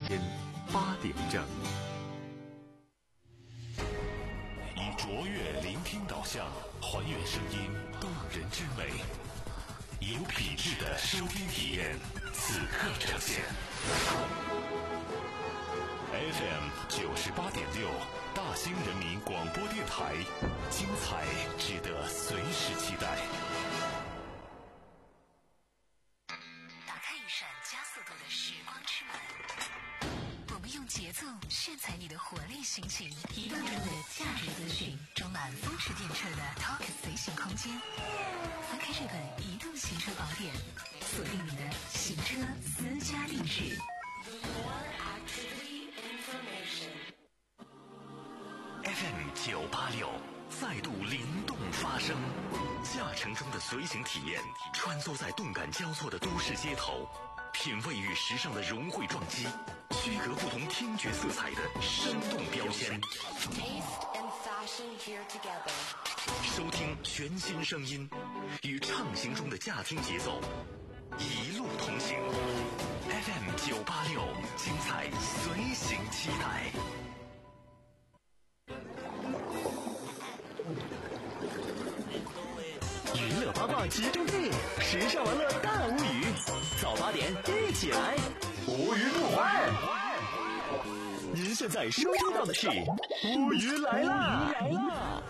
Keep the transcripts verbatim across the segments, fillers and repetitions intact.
音八点正， 以卓越聆听导向，还原声音动人之美，有品质的收听体验，此刻呈现。F M 九十八点六，大兴人民广播电台，精彩值得随时期待。 打开一扇加速度的时光之门，我们用节奏炫彩你的活力心情，移动中的价值资讯，充满风驰电掣的 Talk 随行空间。翻开这本移动行车宝典，锁定你的行车私家定制。 F M 九八六再度灵动发声，驾乘中的随行体验，穿梭在动感交错的都市街头，品味与时尚的融汇撞击，区隔不同听觉色彩的生动标签。收听全新声音，与畅行中的驾听节奏，一路同行。F M 九八六，精彩随行期待。 娱乐八卦集中地，时尚玩乐大无语。早八点一起来，无语不欢。您现在收听到的是无语来啦！来啦！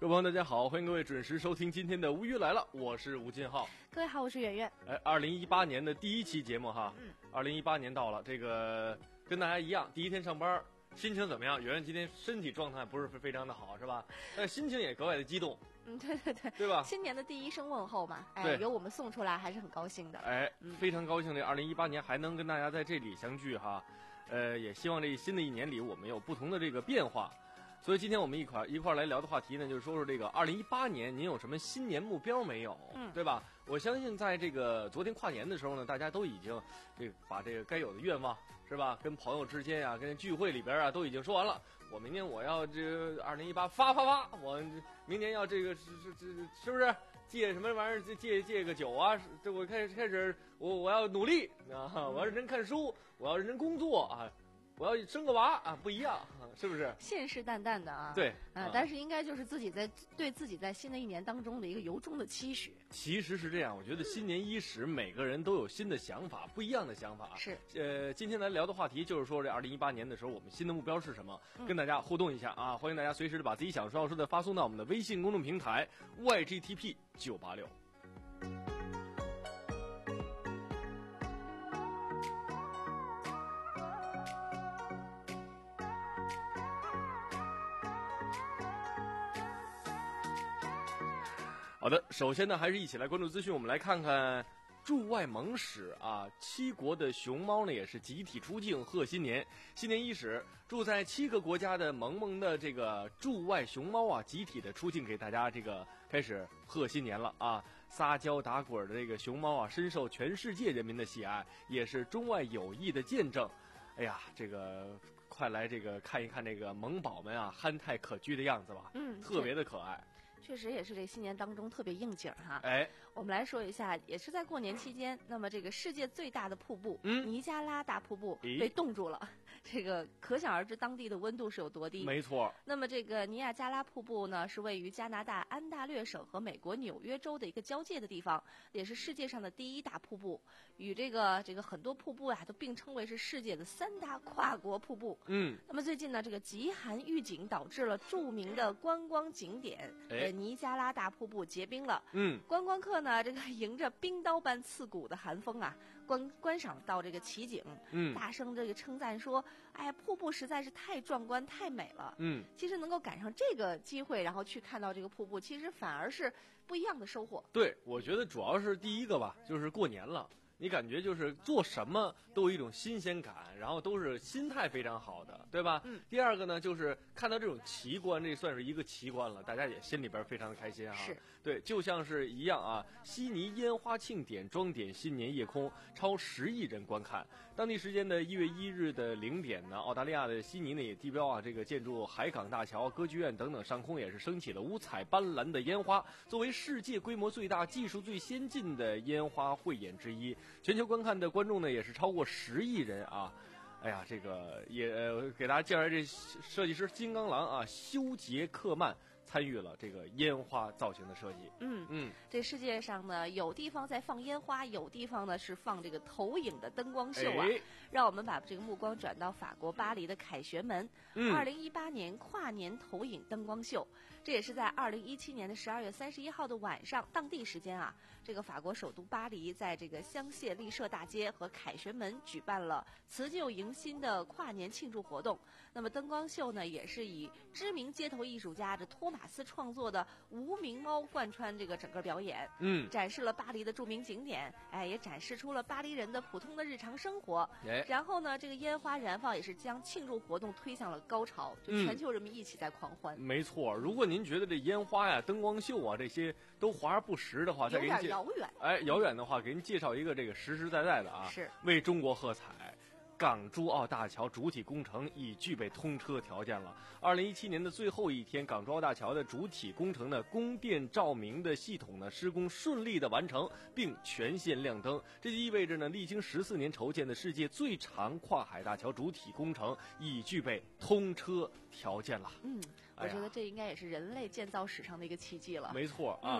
各位朋友大家好，欢迎各位准时收听今天的无语来了，我是吴金浩。 各位好，我是圆圆。 哎，二零一八年的第一期节目哈， 嗯， 二零一八年到了，这个跟大家一样，第一天上班，心情怎么样？圆圆今天身体状态不是非常的好，是吧？但心情也格外的激动。 嗯，对对对， 对吧？ 新年的第一声问候嘛，哎， 对由我们送出来还是很高兴的。 哎， 嗯、 非常高兴这二零一八年还能跟大家在这里相聚哈，呃，也希望这新的一年里我们有不同的这个变化。所以今天我们一块一块来聊的话题呢，就是说说这个二零一八年您有什么新年目标没有？ 嗯， 对吧？我相信在这个昨天跨年的时候呢，大家都已经这个把这个该有的愿望是吧，跟朋友之间呀、啊，跟聚会里边啊都已经说完了。我明年我要这二零一八发发发，我明年要这个是是是是不是戒什么玩意儿？戒戒个酒啊？这我开始开始我我要努力啊！我要认真看书，我要认真工作啊！我要生个娃啊，不一样，是不是？ 信誓旦旦的啊， 对， 啊、呃，但是应该就是自己在对自己在新的一年当中的一个由衷的期许。 其实是这样，我觉得新年伊始，每个人都有新的想法，不一样的想法。 是， 呃，今天咱聊的话题就是说，这二零一八年的时候，我们新的目标是什么？ 嗯、 跟大家互动一下啊！欢迎大家随时的把自己想说要说的发送到我们的微信公众平台 Y G T P 九八六。好的，首先呢，还是一起来关注资讯。我们来看看驻外盟使啊，七国的熊猫呢也是集体出境贺新年。新年伊始，住在七个国家的萌萌的这个驻外熊猫啊，集体的出境给大家这个开始贺新年了啊！撒娇打滚的这个熊猫啊，深受全世界人民的喜爱，也是中外友谊的见证。哎呀，这个快来这个看一看这个萌宝们啊，憨态可掬的样子吧， 嗯， 特别的可爱。 确实也是这新年当中特别应景哈。 哎， 我们来说一下，也是在过年期间，那么这个世界最大的瀑布、 嗯、 尼加拉大瀑布被冻住了，这个可想而知当地的温度是有多低。 没错。 那么这个尼亚加拉瀑布呢，是位于加拿大安大略省和美国纽约州的一个交界的地方，也是世界上的第一大瀑布，与这个这个很多瀑布啊都并称为是世界的三大跨国瀑布。 嗯。 那么最近呢，这个极寒预警导致了著名的观光景点呃尼加拉大瀑布结冰了， 嗯， 观光客呢，这个迎着冰刀般刺骨的寒风啊，观观赏到这个奇景， 嗯， 大声这个称赞说，哎呀，瀑布实在是太壮观、太美了， 嗯， 其实能够赶上这个机会，然后去看到这个瀑布，其实反而是不一样的收获。 对，我觉得主要是第一个吧，就是过年了。你感觉就是做什么都有一种新鲜感，然后都是心态非常好的，对吧？ 嗯。 第二个呢，就是看到这种奇观，这算是一个奇观了，大家也心里边非常的开心啊。 是。 对，就像是一样啊，悉尼烟花庆典装点新年夜空，超十亿人观看。当地时间的一月一日的零点呢，澳大利亚的悉尼呢也地标啊，这个建筑海港大桥、歌剧院等等，上空也是升起了五彩斑斓的烟花。作为世界规模最大、技术最先进的烟花汇演之一。全球观看的观众呢也是超过十亿人啊！哎呀，这个也、呃、给大家介绍这设计师金刚狼啊，修杰克曼参与了这个烟花造型的设计。 嗯嗯， 这世界上呢，有地方在放烟花，有地方呢是放这个投影的灯光秀啊。 哎、 让我们把这个目光转到法国巴黎的凯旋门，二零一八年跨年投影灯光秀，这也是在二零一七年的十二月三十一号的晚上，当地时间啊，这个法国首都巴黎在这个香榭丽舍大街和凯旋门举办了辞旧迎新的跨年庆祝活动。那么灯光秀呢，也是以知名街头艺术家这托马斯创作的无名猫贯穿这个整个表演， 嗯， 展示了巴黎的著名景点，哎，也展示出了巴黎人的普通的日常生活。 哎， 然后呢，这个烟花燃放也是将庆祝活动推向了高潮，就全球人民一起在狂欢。 嗯、没错，如果您觉得这烟花呀、灯光秀啊这些都华而不实的话，再给您有点遥远。 哎，遥远的话，给您介绍一个这个实实在在的啊， 是为中国喝彩。港珠澳大桥主体工程已具备通车条件了。二零一七年的最后一天，港珠澳大桥的主体工程的供电照明的系统呢施工顺利的完成，并全线亮灯。这就意味着呢，历经十四年筹建的世界最长跨海大桥主体工程已具备通车条件了。 嗯，我觉得这应该也是人类建造史上的一个奇迹了。 没错啊。 嗯，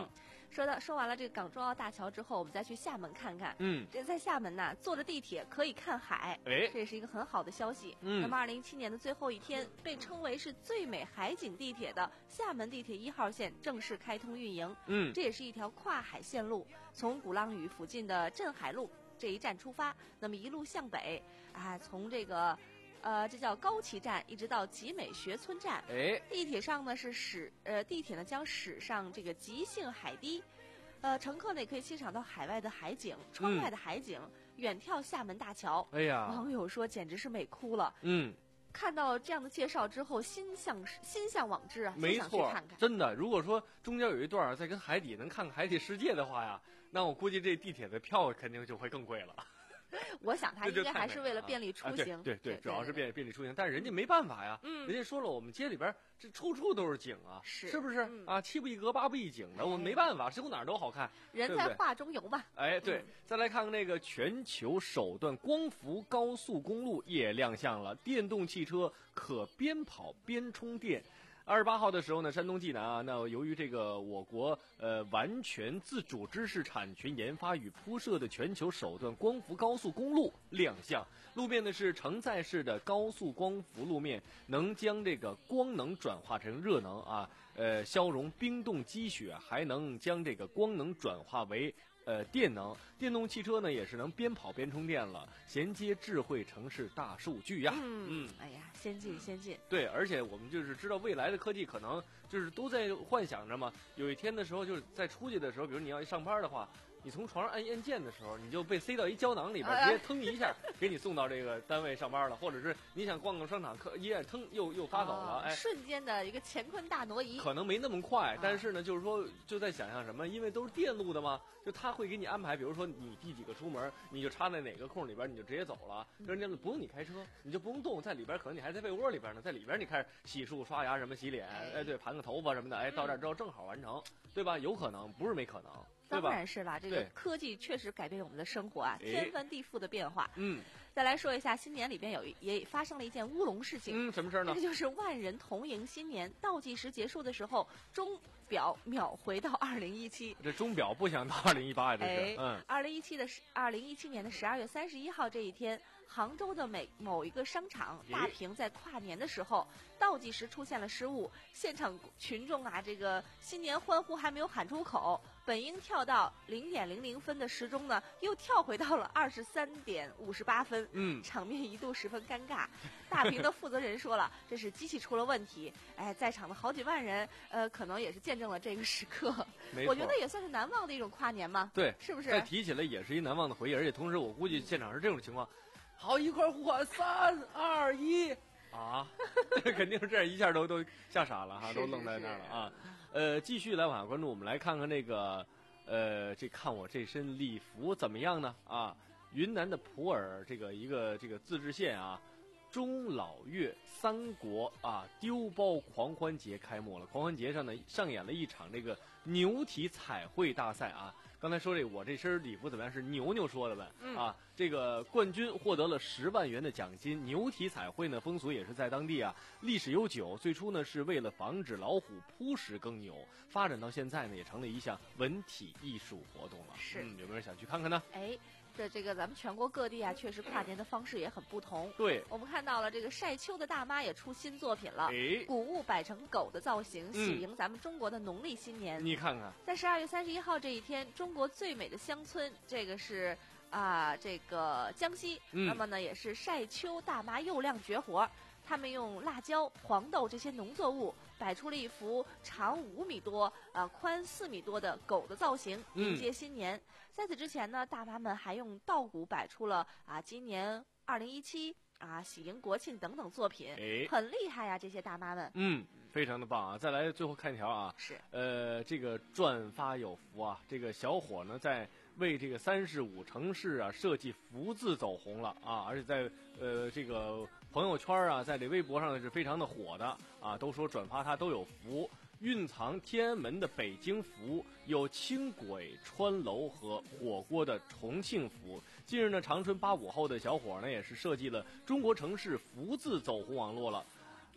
说到说完了这个港珠澳大桥之后，我们再去厦门看看。 嗯， 这在厦门呢，坐着地铁可以看海， 哎， 这也是一个很好的消息。 嗯， 那么二零一七年的最后一天，被称为是最美海景地铁的厦门地铁一号线正式开通运营。 嗯， 这也是一条跨海线路，从鼓浪屿附近的镇海路这一站出发，那么一路向北，啊，从这个。呃，这叫高崎站，一直到集美学村站。 哎， 地铁上呢是驶，呃，地铁呢将驶上这个即兴海堤，呃，乘客呢也可以欣赏到海外的海景，窗外的海景，嗯、远眺厦门大桥。 哎呀， 网友说简直是美哭了。 嗯。 看到这样的介绍之后，心向心向往之啊， 没错， 看看真的。如果说中间有一段在跟海底能看看海底世界的话呀，那我估计这地铁的票肯定就会更贵了。 我想他应该还是为了便利出行， 啊、对, 对, 对对，主要是便便利出行。但是人家没办法呀，嗯，人家说了，我们街里边这处处都是景啊， 是是不是、嗯、啊？七不一格八不一景的，我们没办法，几乎哪儿都好看， 人在画中游嘛。 哎，对，嗯、再来看看那个全球首段光伏高速公路也亮相了，电动汽车可边跑边充电。二十八号的时候呢，山东济南啊，那由于这个我国呃完全自主知识产权研发与铺设的全球首段光伏高速公路亮相，路面呢是承载式的高速光伏路面，能将这个光能转化成热能啊，呃消融冰冻积雪，还能将这个光能转化为呃电能。电动汽车呢也是能边跑边充电了，衔接智慧城市大数据呀。 嗯，嗯哎呀，先进先进。 对，而且我们就是知道未来的科技可能就是都在幻想着嘛，有一天的时候就是在出去的时候，比如你要一上班的话，你从床上按按键的时候，你就被塞到一胶囊里边，直接腾一下给你送到这个单位上班了，或者是你想逛逛商场，一按腾又又发走了， 哦、 哎， 瞬间的一个乾坤大挪移。 可能没那么快，但是呢，就是说就在想象什么，因为都是电路的嘛，就他会给你安排，比如说你第几个出门，你就插在哪个空里边，你就直接走了，人家不用你开车，你就不用动，在里边可能你还在被窝里边呢，在里边你开始洗漱、刷牙什么、洗脸，哎，对，盘个头发什么的，哎，到这儿之后正好完成，对吧？有可能，不是没可能。 当然是啦，这个科技确实改变了我们的生活啊，天翻地覆的变化。 嗯， 再来说一下，新年里边有也发生了一件乌龙事情。 嗯，什么事呢？ 这就是万人同迎新年，倒计时结束的时候，钟表秒回到二零一七。 这钟表不想到二零一八呀，这是。 哎、 嗯， 二零一七的二零一七年的十二月三十一号这一天，杭州的每某一个商场大屏在跨年的时候，倒计时出现了失误，现场群众啊，这个新年欢呼还没有喊出口。本应跳到零点零零分的时钟呢，又跳回到了二十三点五十八分。 嗯， 场面一度十分尴尬。大屏的负责人说了，这是机器出了问题。哎，在场的好几万人，呃，可能也是见证了这个时刻。我觉得也算是难忘的一种跨年嘛。 对， 是不是？ 再提起来也是一难忘的回忆，而且同时我估计现场是这种情况，好，一块呼唤三二一。啊，肯定是这样，一下都都吓傻了哈，都愣在那儿了啊。呃，继续来往下关注，我们来看看这个，呃，这看我这身礼服怎么样呢？啊，云南的普洱这个一个这个自治县啊，中老月三国啊丢包狂欢节开幕了。狂欢节上呢上演了一场这个牛体彩绘大赛啊。刚才说这我这身礼服怎么样？是牛牛说的呗、嗯、啊！这个冠军获得了十万元的奖金。牛体彩绘呢，风俗也是在当地啊，历史悠久。最初呢是为了防止老虎扑食耕牛，发展到现在呢，也成了一项文体艺术活动了。 是， 嗯，有没有人想去看看呢？ 哎。这这个咱们全国各地啊，确实跨年的方式也很不同。 对， 我们看到了这个晒秋的大妈也出新作品了， 哎， 谷物摆成狗的造型，喜迎咱们中国的农历新年。 嗯、你看看， 在十二月三十一号这一天，中国最美的乡村，这个是啊，这个江西， 嗯、 那么呢也是晒秋大妈又亮绝活。他们用辣椒、黄豆这些农作物摆出了一幅长五米多、呃宽四米多的狗的造型，迎接新年。嗯、在此之前呢，大妈们还用稻谷摆出了啊今年二零一七啊喜迎国庆等等作品， 哎， 很厉害呀、啊！这些大妈们， 嗯，非常的棒啊！再来最后看一条啊， 是呃这个转发有福啊，这个小伙呢在为这个三十五城市啊设计福字走红了啊，而且在呃这个朋友圈啊，在这微博上是非常的火的啊，都说转发它都有福。蕴藏天安门的北京福，有轻轨穿楼和火锅的重庆福。近日呢，长春八五后的小伙呢也是设计了中国城市福字走红网络了。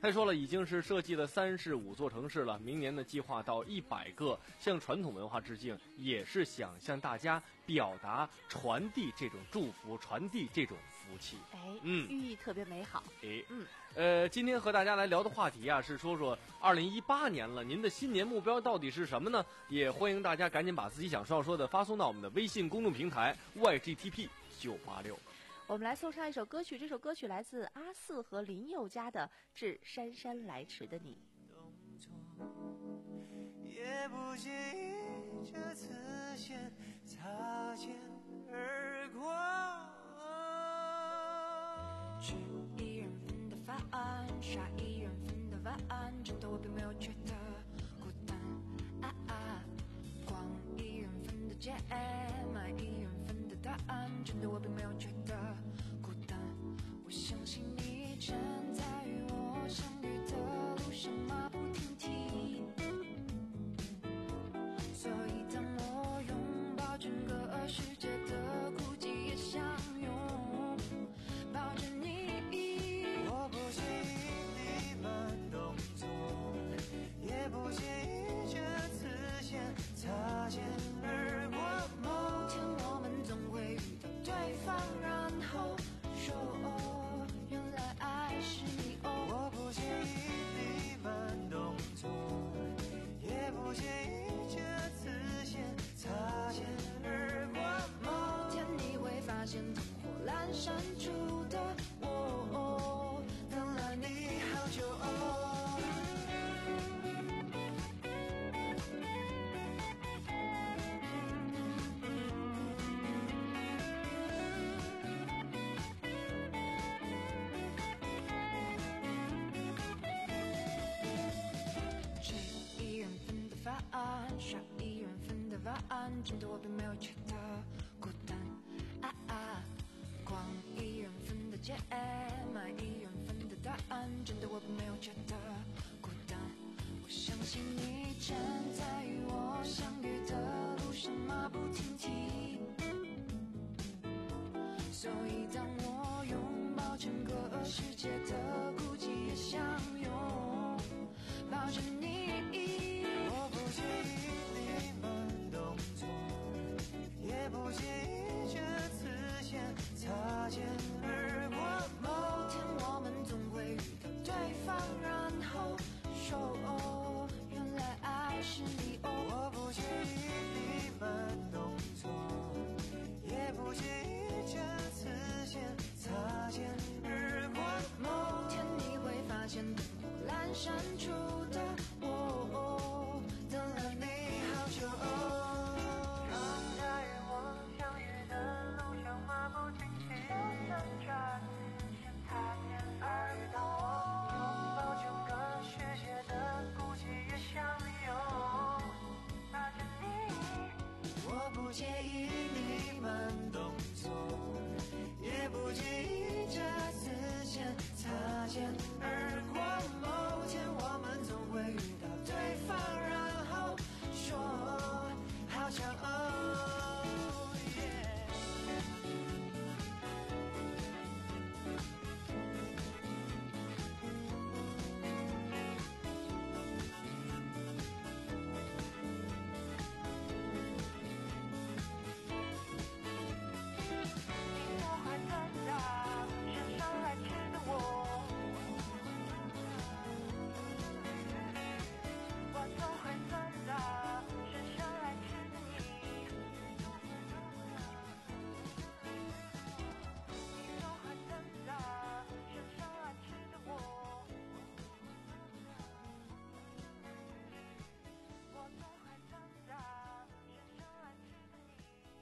他说了，已经是设计了三十五座城市了，明年呢计划到一百个，向传统文化致敬，也是想向大家表达、传递这种祝福，传递这种福气。 哎， 嗯， 寓意特别美好。 哎， 嗯， 呃，今天和大家来聊的话题啊，是说说二零一八年了，您的新年目标到底是什么呢？也欢迎大家赶紧把自己想说说的发送到我们的微信公众平台 Y G T P 九八六。 我们来送上一首歌曲，这首歌曲来自阿四和林宥嘉的《致姗姗来迟的你》。 也不介意这次先擦肩而过， 吃一人份的饭，刷一人份的碗，真的我并没有觉得孤单啊啊！逛一人份的街，买一人份的答案，真的我并没有觉得孤单。我相信你正在与我相遇的路上马不停蹄，所以当我拥抱整个世界的孤寂也相拥抱着你。 我不介意你慢动作，也不介意这次先擦肩而过。 某天我们总会遇到对方，然后说哦，原来爱是你哦。 我不介意你慢动作，也不介意这次先擦肩而过。 某天你会发现灯火阑珊处的我，哦， 等了你好久哦。 吃一人份的饭，刷一人份的碗，真的我并没有觉得孤单啊啊！逛一人份的街，买一人份的答案，真的我并没有觉得孤单。我相信你正在与我相遇的路上马不停蹄，所以当我拥抱整个世界的孤寂也相拥抱着你。 我不介意你慢动作，也不介意这次先擦肩而过。 某天我们总会遇到对方，然后说哦，原来爱是你哦。 我不介意你慢动作，也不介意这次先擦肩而过。 某天你会发现灯火阑珊处的我，哦，等了你好久哦。 正在与我相遇的路上马不停蹄，想抓紧先擦肩而过。拥抱整个世界的孤寂也相拥抱着你。我不介意你慢动作，也不介意这次先擦肩而过。某天我们总会遇到对方，然后说好想哦。 我还等着姗姗来迟的我，我总会等着姗姗来迟的你，你总会等着姗姗来迟的我，我总会等着姗姗来迟的你。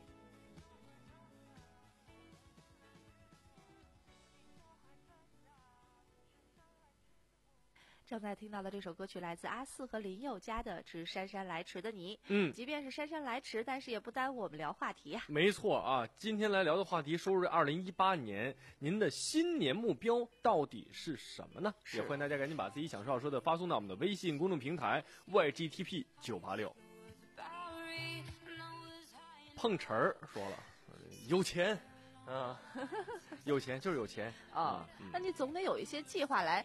正在听到的这首歌曲来自阿四和林宥嘉的《致姗姗来迟的你》。 嗯， 即便是姗姗来迟，但是也不耽误我们聊话题呀、 没错啊，今天来聊的话题，说说二零一八年您的新年目标到底是什么呢？也欢迎大家赶紧把自己想说要说的发送到我们的微信公众平台 Y G T P 九八六。碰瓷儿说了，有钱啊，有钱就是有钱啊、 嗯那你总得有一些计划来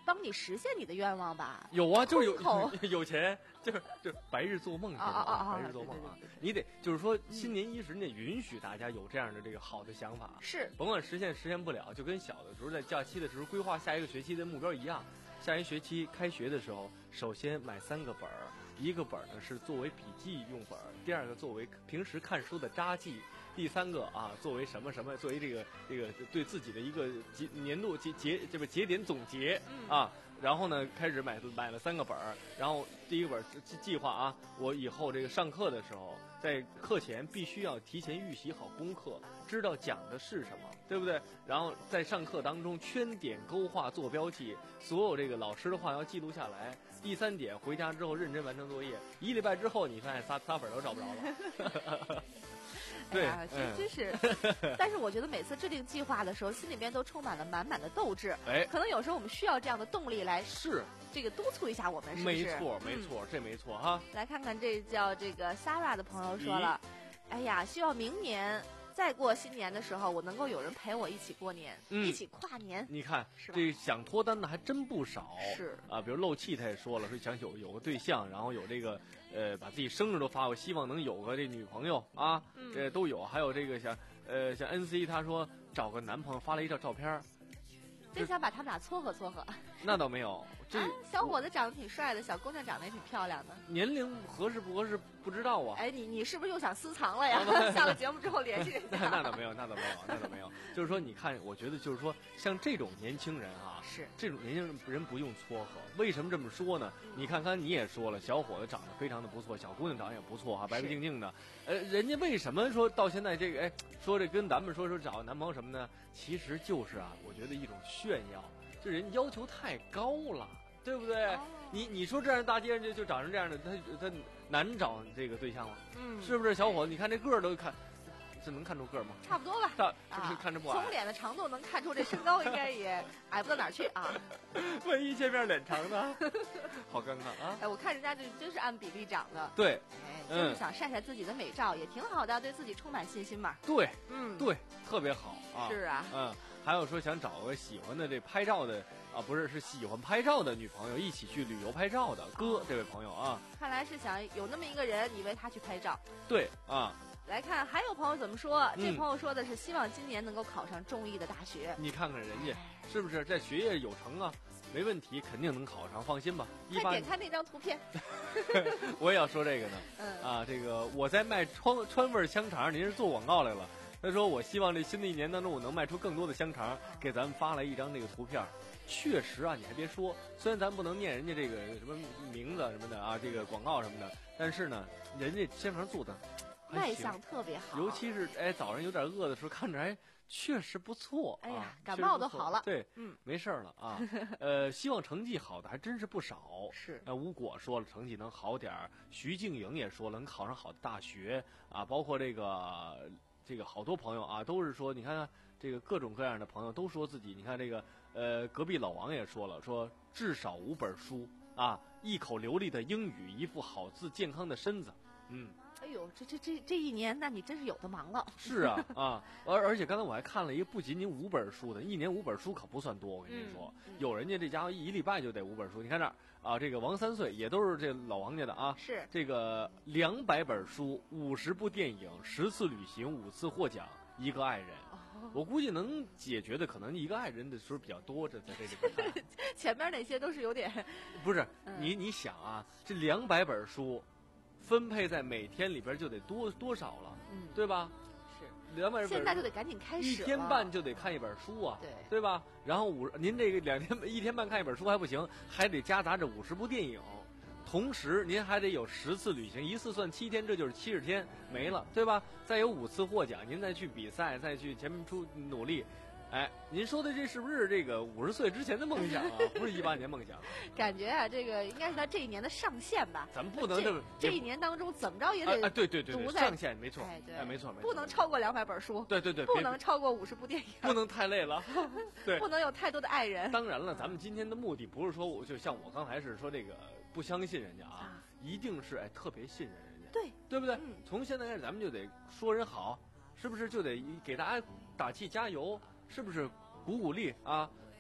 帮你实现你的愿望吧？ 有啊，就是有空口有钱，就是就是白日做梦是吧？ 啊啊啊啊白日做梦啊对对对对！ 你得就是说，新年伊始，你得允许大家有这样的这个好的想法， 是甭管实现实现不了，就跟小的时候在假期的时候规划下一个学期的目标一样。下一学期开学的时候，首先买三个本儿，一个本儿呢是作为笔记用本儿，第二个作为平时看书的札记，第三个啊作为什么什么，作为这个这个对自己的一个节年度节节这个节点总结啊。然后呢，开始买买了三个本儿，然后第一个本儿计计划啊，我以后这个上课的时候，在课前必须要提前预习好功课，知道讲的是什么，对不对？然后在上课当中圈点勾画做标记，所有这个老师的话要记录下来。第三点，回家之后认真完成作业。一礼拜之后，你发现仨仨本儿都找不着了。对， 哎呀，真真是。但是我觉得每次制定计划的时候，心里边都充满了满满的斗志。 哎， 可能有时候我们需要这样的动力来是这个督促一下我们，是不是？ 没错，没错， 嗯、 这没错哈。 来看看这叫这个 Sarah 的朋友说了，哎呀，希望明年再过新年的时候，我能够有人陪我一起过年， 嗯、 一起跨年。 你看， 是吧这想脱单的还真不少。 是啊，比如漏气，他也说了，说想有有个对象，然后有这个呃，把自己生日都发过，希望能有个这女朋友啊， 嗯、 这都有。还有这个像呃像 N C， 他说找个男朋友，发了一张照片。 真想把他们俩撮合撮合。 那倒没有，这、 啊、小伙子长得挺帅的，小姑娘长得也挺漂亮的。 年龄合适不合适不知道啊。 哎，你你是不是又想私藏了呀？下了节目之后联系人家。 那那倒没有，那倒没有，那倒没有。就是说，你看，我觉得就是说，像这种年轻人啊， 是这种年轻人不用撮合。为什么这么说呢？你看，刚才你也说了，小伙子长得非常的不错，小姑娘长得也不错哈、啊，白白净净的。呃，人家为什么说到现在这个哎，说这跟咱们说说找男朋友什么呢？其实就是啊，我觉得一种炫耀。这人要求太高了，对不对？哦、你你说这样大街上就就长成这样的，他他难找这个对象吗？ 嗯， 是不是？小伙子，你看这个儿都看，这能看出个儿吗？ 差不多吧。 大是不是看着不矮？ 从脸的长度能看出这身高应该也矮不到哪儿去啊。 万一见面脸长呢？好尴尬啊！ 哎，我看人家就真是按比例长的。 对， 哎，就是想晒晒自己的美照，嗯、也挺好的，对自己充满信心嘛。 对， 嗯， 对，特别好啊。 是啊， 嗯。还有说想找个喜欢的这拍照的啊，不是是喜欢拍照的女朋友一起去旅游拍照的哥，这位朋友啊， 看来是想有那么一个人，你为他去拍照。 对啊， 来看还有朋友怎么说？ 嗯、 这朋友说的是希望今年能够考上中医的大学。 你看看人家是不是在学业有成啊？没问题，肯定能考上，放心吧。 快点看那张图片。 我也要说这个呢。 嗯啊，这个我在卖川川味香肠，您是做广告来了。他说：“我希望这新的一年当中，我能卖出更多的香肠，给咱们发来一张这个图片。确实啊，你还别说，虽然咱不能念人家这个什么名字什么的啊，这个广告什么的，但是呢，人家香肠做的卖相特别好， 尤其是哎早上有点饿的时候，看着哎确实不错。 哎呀， 啊、 感冒都好了。 对， 嗯， 没事了啊。呃，希望成绩好的还真是不少。 是， 呃，吴果说了成绩能好点儿，徐静莹也说了能考上好的大学啊，包括这个。”这个好多朋友啊，都是说，你看看这个各种各样的朋友都说自己，你看这个呃，隔壁老王也说了，说至少五本书啊，一口流利的英语，一副好字，健康的身子，嗯。 哎呦，这这这这一年，那你真是有的忙了。 是啊啊，而而且刚才我还看了一个不仅仅五本书的，一年五本书可不算多，我跟你说， 嗯、 有人家这家伙一礼拜就得五本书。你看这儿啊，这个王三岁也都是这老王家的啊， 是这个两百本书，五十部电影，十次旅行，五次获奖，一个爱人。哦、我估计能解决的可能一个爱人的时候比较多，这在这里边看。 前面那些都是有点， 不是、 嗯、 你你想啊，这两百本书。分配在每天里边就得多多少了， 嗯， 对吧？ 是两百本， 现在就得赶紧开始， 一天半就得看一本书啊， 对对吧？然后五，您这个两天一天半看一本书还不行，还得夹杂着五十部电影，同时您还得有十次旅行，一次算七天，这就是七十天没了，对吧？再有五次获奖，您再去比赛，再去前面出努力。哎，您说的这是不是这个五十岁之前的梦想啊？不是一八年梦想。 感觉啊，这个应该是他这一年的上限吧。 咱们不能这么这一年当中怎么着也得啊，对对对对，上限没错， 哎对， 哎没错没错， 不能超过两百本书。 对对对， 不能超过五十部电影。 不能太累了，对， 不能有太多的爱人。 当然了，咱们今天的目的不是说我就像我刚才是说这个不相信人家啊，啊一定是哎特别信任人家， 对对不对？ 嗯、 从现在开始咱们就得说人好，是不是就得给大家打气加油？是不是？鼓鼓励啊！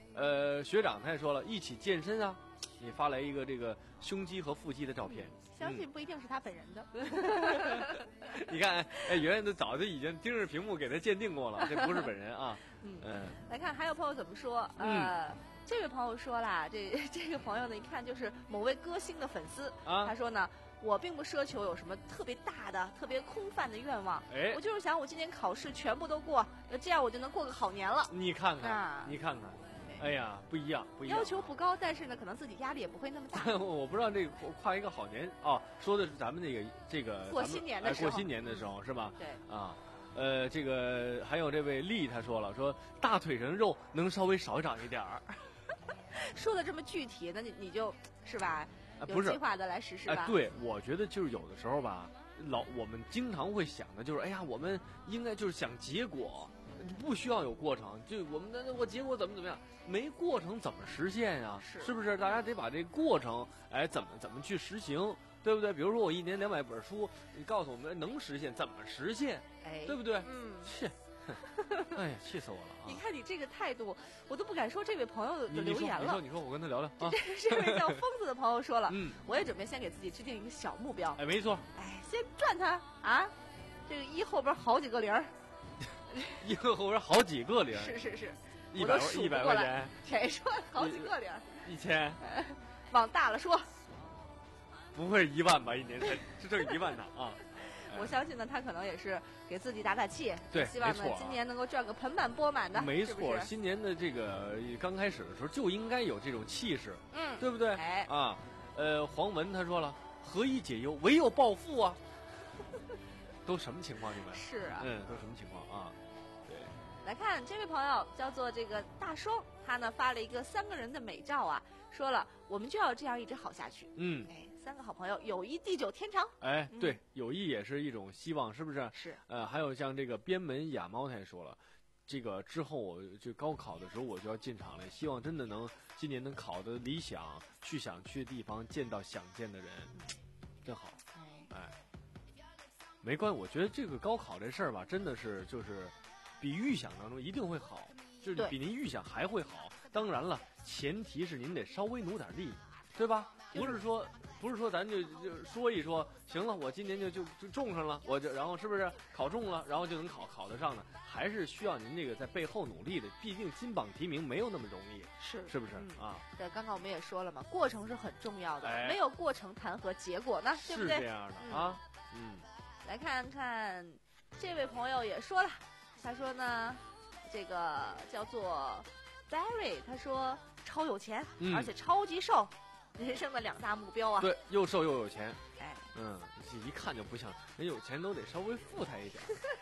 呃，学长他也说了，一起健身啊，你发来一个这个胸肌和腹肌的照片。 嗯、相信不一定是他本人的。 嗯、你看，哎，圆圆都早就已经盯着屏幕给他鉴定过了，这不是本人啊。 嗯， 嗯来看还有朋友怎么说，呃。嗯这位朋友说啦，这这个朋友呢，一看就是某位歌星的粉丝。 啊， 他说呢，我并不奢求有什么特别大的、特别空泛的愿望， 哎， 我就是想我今年考试全部都过，这样我就能过个好年了。 你看看， 啊、 你看看，哎呀，不一样，不一样。 要求不高，但是呢，可能自己压力也不会那么大。 我不知道这个跨一个好年哦，说的是咱们那个这个过新年的时候， 哎、过新年的时候是吧？ 对啊。呃，这个还有这位丽，他说了，说大腿上肉能稍微少长一点儿。 说的这么具体，那你你就是吧， 不是有计划的来实施吧？ 哎，对，我觉得就是有的时候吧，老我们经常会想的就是，哎呀，我们应该就是想结果，不需要有过程。就我们的我结果怎么怎么样，没过程怎么实现呀？ 是是不是？大家得把这过程，哎，怎么怎么去实行，对不对？比如说我一年两百本书，你告诉我们能实现，怎么实现？ 哎， 对不对？ 嗯， 切。哎呀，气死我了啊！ 你看你这个态度，我都不敢说这位朋友的留言了。 你说，你说，我跟他聊聊啊。 这位叫疯子的朋友说了， 嗯， 我也准备先给自己制定一个小目标。 哎，没错。 哎，先赚他啊！这个一后边好几个零儿， 一个后边好几个零。 是是是， 一百一百块钱。 谁说好几个零？ 一千。 往大了说。 不会一万吧？一年才只挣一万呢啊！ 我相信呢，他可能也是给自己打打气， 对， 希望呢、啊、今年能够赚个盆满钵满的。 没错， 是是新年的这个刚开始的时候就应该有这种气势， 嗯， 对不对？ 哎啊，呃，黄文他说了，何以解忧，唯有暴富啊！都什么情况？你们是啊， 嗯，都什么情况啊？对， 来看这位朋友叫做这个大双，他呢发了一个三个人的美照啊，说了我们就要这样一直好下去。 嗯， 哎。三个好朋友，友谊地久天长。 哎，对，友谊也是一种希望，是不是？ 是。 呃，还有像这个边门雅猫，他也说了，这个之后我就高考的时候我就要进厂了，希望真的能今年能考的理想，去想去的地方，见到想见的人，真好。哎，哎，没关系，我觉得这个高考这事儿吧，真的是就是比预想当中一定会好，就是比您预想还会好。当然了，前提是您得稍微努点力，对吧？不是说，不是说咱就就说一说，行了，我今年就就就中上了，我就然后是不是考中了，然后就能考考得上呢？还是需要您这个在背后努力的，毕竟金榜题名没有那么容易， 是是不是、 嗯、 啊？ 对，刚刚我们也说了嘛，过程是很重要的， 哎、 没有过程谈何结果呢？对不对？ 是这样的、嗯、啊，嗯。 来看看这位朋友也说了，他说呢，这个叫做 Barry， 他说超有钱， 嗯、 而且超级瘦。人生的两大目标啊， 对，又瘦又有钱， 哎， 嗯，一看就不像人有钱都得稍微富态一点。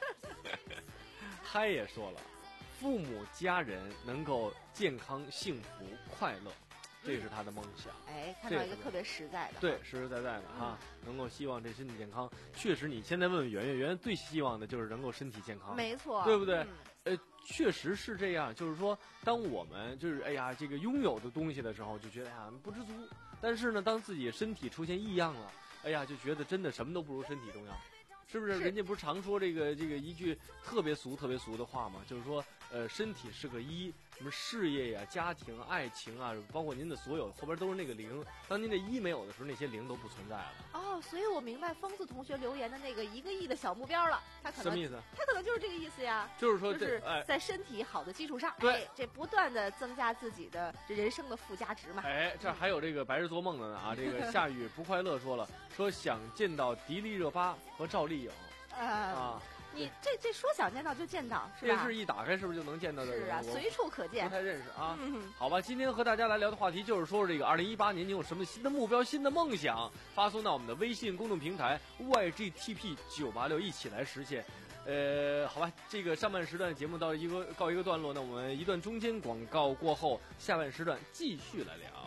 他也说了，父母家人能够健康、幸福、快乐，这是他的梦想。 哎，看到一个特别实在的， 对，实实在在的哈、嗯，能够希望这身体健康。确实，你现在问问圆圆，圆圆最希望的就是能够身体健康， 没错， 对不对？ 嗯呃，确实是这样，就是说，当我们就是哎呀，这个拥有的东西的时候，就觉得哎呀不知足。但是呢，当自己身体出现异样了，哎呀，就觉得真的什么都不如身体重要，是不是？ 是人家不是常说这个这个一句特别俗、特别俗的话吗？就是说，呃，身体是个一，什么事业呀、家庭、爱情啊，包括您的所有，后边都是那个零。当您的一没有的时候，那些零都不存在了。 哦，所以我明白疯子同学留言的那个一个亿的小目标了。他可能什么意思？ 他可能就是这个意思呀。 就是说， 就是哎， 在身体好的基础上， 对， 哎、这不断的增加自己的这人生的附加值嘛。 哎，这还有这个白日做梦的呢啊！这个夏雨不快乐说了，说想见到迪丽热巴和赵丽颖。 呃、 啊， 你这这说想见到就见到，是吧？ 电视一打开，是不是就能见到的人？ 是啊，随处可见。 不太认识啊。 嗯、 好吧，今天和大家来聊的话题就是说说这个二零一八年你有什么新的目标、新的梦想，发送到我们的微信公众平台 Y G T P 九八六，一起来实现。呃，好吧，这个上半时段的节目到一个告一个段落，那我们一段中间广告过后，下半时段继续来聊。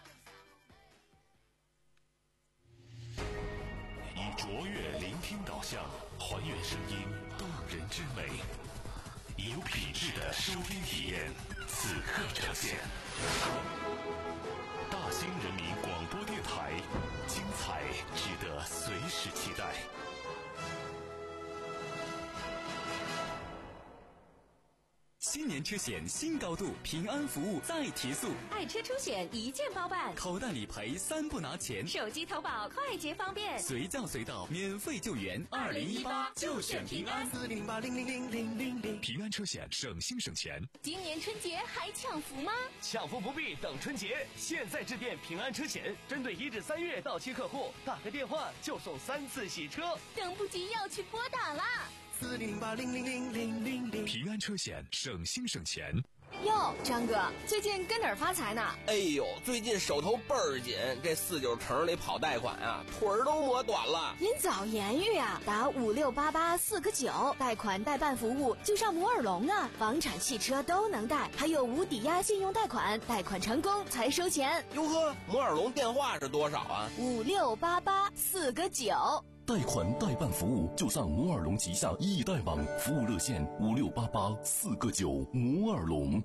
以卓越聆听导向，还原声音动人之美，以有品质的收听体验，此刻呈现。大兴人民广播电台，精彩值得随时期待。 新年车险新高度，平安服务再提速， 爱车出险一键包办， 口袋理赔三不拿钱， 手机投保快捷方便， 随叫随到免费救援。 二零一八就选平安， 四零八零零零零零零。 平安车险省心省钱。 今年春节还抢福吗？ 抢福不必等春节，现在致电平安车险，针对一至三月到期客户，打个电话就送三次洗车， 等不及要去拨打啦！ 四零八零零零零零零。 平安车险省心省钱。 哟，张哥，最近跟哪儿发财呢？ 哎呦，最近手头倍儿紧，这四九城里跑贷款啊，腿儿都磨短了。 您早言语啊，打五六八八四个九，贷款代办服务就上摩尔龙啊，房产、汽车都能贷，还有无抵押信用贷款，贷款成功才收钱。 哟呵，摩尔龙电话是多少啊？ 五六八八四个九。 贷款代办服务就上摩尔龙旗下易贷网，服务热线五六八八四个九。摩尔龙。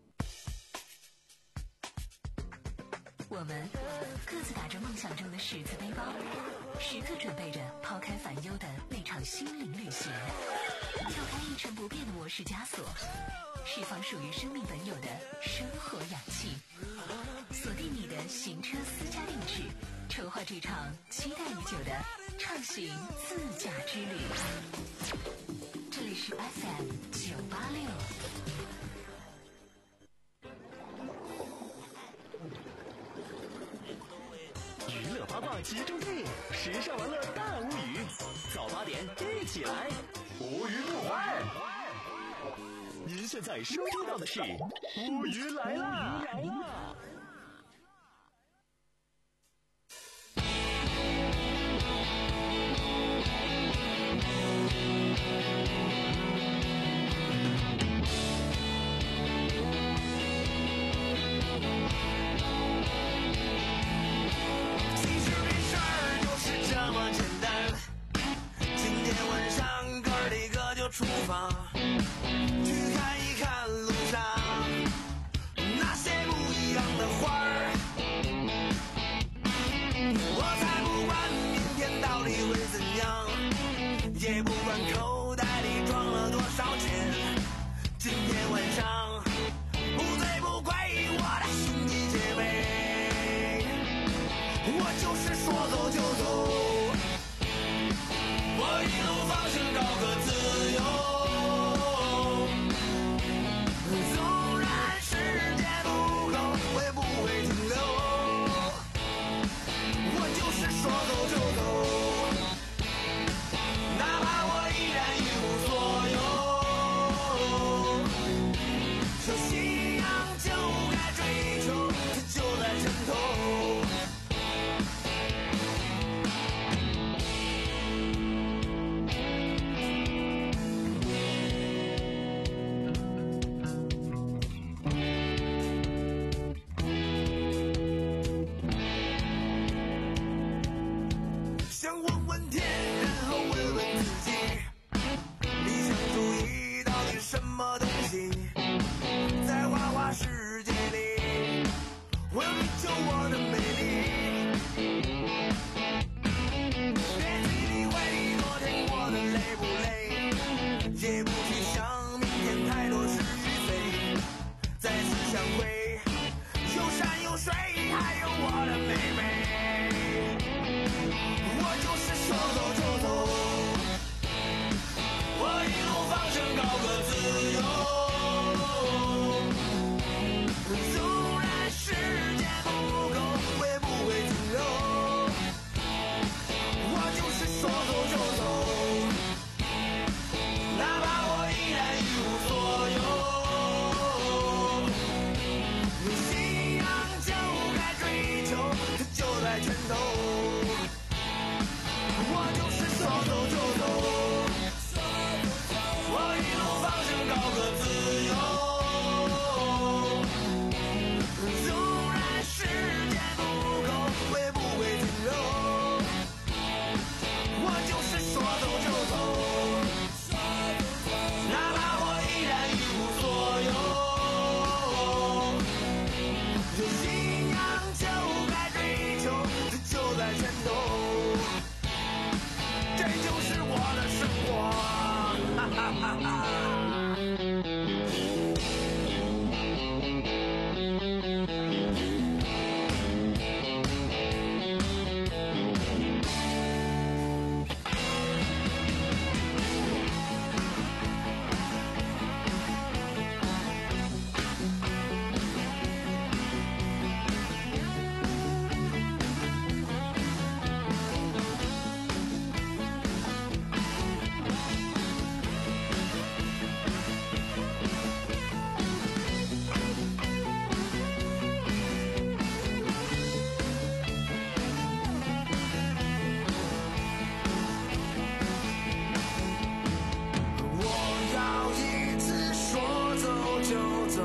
我们各自打着梦想中的十字背包，时刻准备着抛开烦忧的那场心灵旅行，跳开一成不变的模式枷锁，释放属于生命本有的生活氧气，锁定你的行车私家定制，筹划这场期待已久的畅行自驾之旅。这里是 F M 九八六。 娱乐八卦集中地，时尚玩乐大无语，早八点一起来，无语不坏。您现在收听到的是无语来啦！来啦！ 出发，去看一看路上那些不一样的花儿。我才不管明天到底会怎样，也不管口袋里装了多少钱。今天晚上不醉不归，我的兄弟姐妹，我就是说走就走，我一路放声高歌自由。我一路放声高歌自由。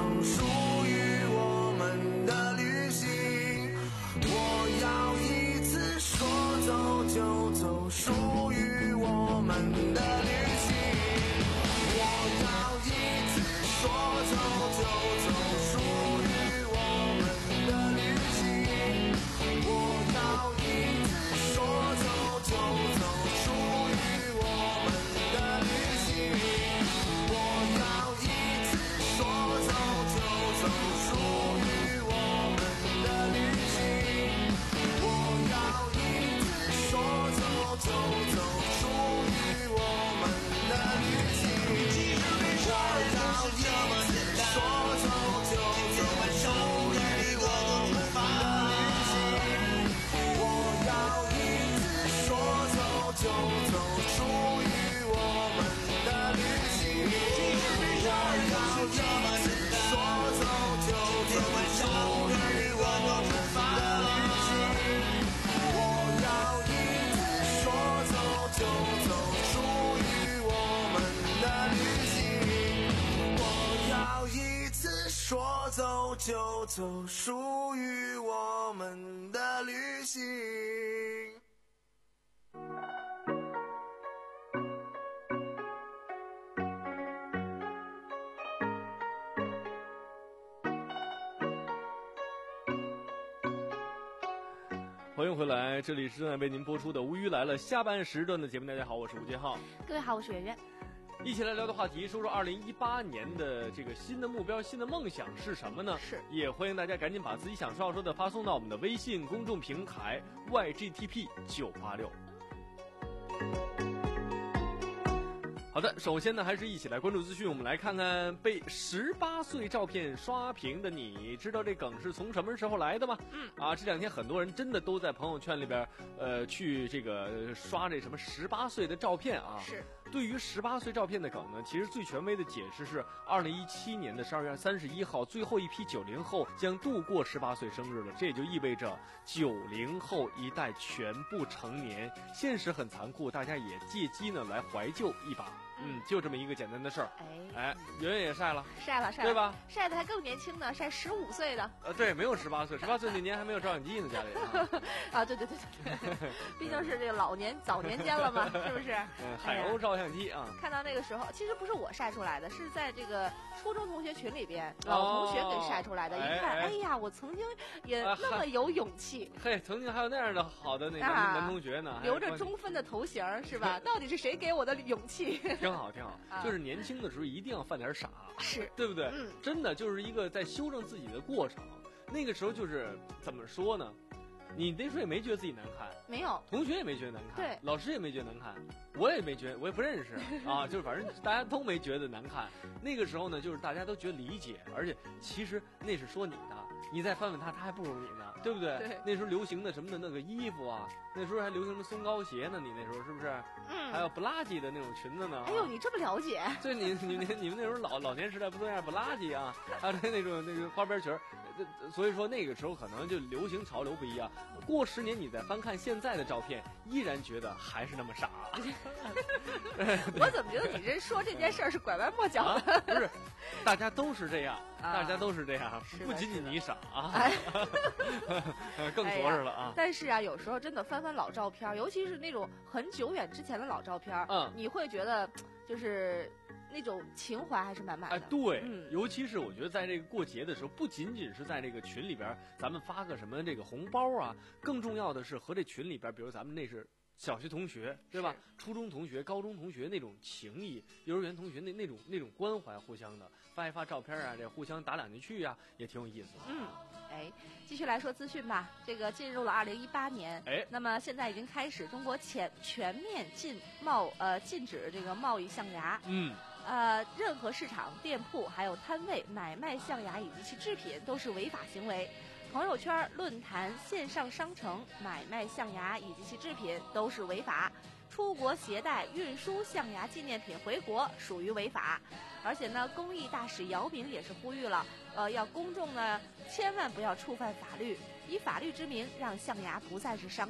属于我们的旅行。我要一次说走就走，属于我们的旅行。我要一次说走就走，属于我们的旅行。我要一次说走就走，属于我们的旅行。我要一次说走就走，属于我们的旅行。我要一次说走就走，属于我们的旅行。我要一次说走就走，属于我们的旅行。我要一次说走就走，属于我们的旅行。我要一次说走就走，属于我们的旅行。我要一次说走就走，属于我们的旅行。我要一次说走就走，属于我们的旅行。 欢迎回来，这里是正在为您播出的《无语来了》下半时段的节目。大家好，我是吴杰浩。 各位好，我是圆圆。 一起来聊的话题，说说二零一八年的这个新的目标、新的梦想是什么呢？ 是， 也欢迎大家赶紧把自己想说要说的发送到我们的微信公众平台 Y G T P 九八六。好的，首先呢，还是一起来关注资讯。我们来看看被十八岁照片刷屏的你，知道这梗是从什么时候来的吗？嗯，啊，这两天很多人真的都在朋友圈里边，呃，去这个刷这什么十八岁的照片啊。 是。 对于十八岁照片的梗呢，其实最权威的解释是，二零一七年的十二月三十一号，最后一批九零后将度过十八岁生日了。这也就意味着九零后一代全部成年。现实很残酷，大家也借机呢来怀旧一把。嗯，就这么一个简单的事儿。 哎哎，圆圆也晒了， 晒了晒了， 对吧？ 晒的还更年轻呢，晒十五岁的。 呃，对，没有十八岁，十八岁那年还没有照相机呢，家里。啊, 啊，对对对对，毕竟是这个老年早年间了嘛，是不是？ 嗯，海鸥照相机啊。 看到那个时候，其实不是我晒出来的，是在这个初中同学群里边，老同学给晒出来的。 哦、 一看， 哎, 哎呀，我曾经也那么有勇气。 啊、嘿，曾经还有那样的好的那个男, 男同学呢， 啊、留着中分的头型是吧？到底是谁给我的勇气？ 挺好，挺好。啊就是年轻的时候一定要犯点傻， 是对不对？ 嗯， 真的就是一个在修正自己的过程。那个时候就是怎么说呢？你那时候也没觉得自己难看， 没有， 同学也没觉得难看， 对， 老师也没觉得难看，我也没觉得，我也不认识啊，就是反正大家都没觉得难看。那个时候呢，就是大家都觉得理解，而且其实那是说你的，你再翻翻他，他还不如你呢，对不对？ 对。 那时候流行的什么的那个衣服啊，那时候还流行什么松糕鞋呢，你那时候是不是？ 嗯。 还有不拉几的那种裙子呢。 哎呦，你这么了解？ 对，你你你你们那时候老老年时代不都那样不拉几啊？还有那种那个花边裙儿。所以说那个时候可能就流行潮流不一样，过十年你再翻看现在的照片，依然觉得还是那么傻。 我怎么觉得你这说这件事儿是拐弯抹角的？ 啊、不是，大家都是这样， 啊、 大家都是这样，不仅仅你傻啊，更着实了啊、 哎。但是啊，有时候真的翻翻老照片，尤其是那种很久远之前的老照片， 嗯， 你会觉得就是那种情怀还是满满的。 哎，对， 嗯， 尤其是我觉得在这个过节的时候，不仅仅是在这个群里边，咱们发个什么这个红包啊，更重要的是和这群里边，比如咱们那是小学同学，对吧？初中同学、高中同学那种情谊，幼儿园同学那那种那种关怀，互相的发一发照片啊，这互相打两句去啊，也挺有意思的。 嗯，哎，继续来说资讯吧。这个进入了二零一八年， 哎， 那么现在已经开始中国全全面禁贸呃禁止这个贸易象牙。 嗯。 呃，任何市场、店铺还有摊位买卖象牙以及其制品都是违法行为。朋友圈、论坛、线上商城买卖象牙以及其制品都是违法。出国携带、运输象牙纪念品回国属于违法。而且呢，公益大使姚明也是呼吁了，呃，要公众呢千万不要触犯法律，以法律之名让象牙不再是商品。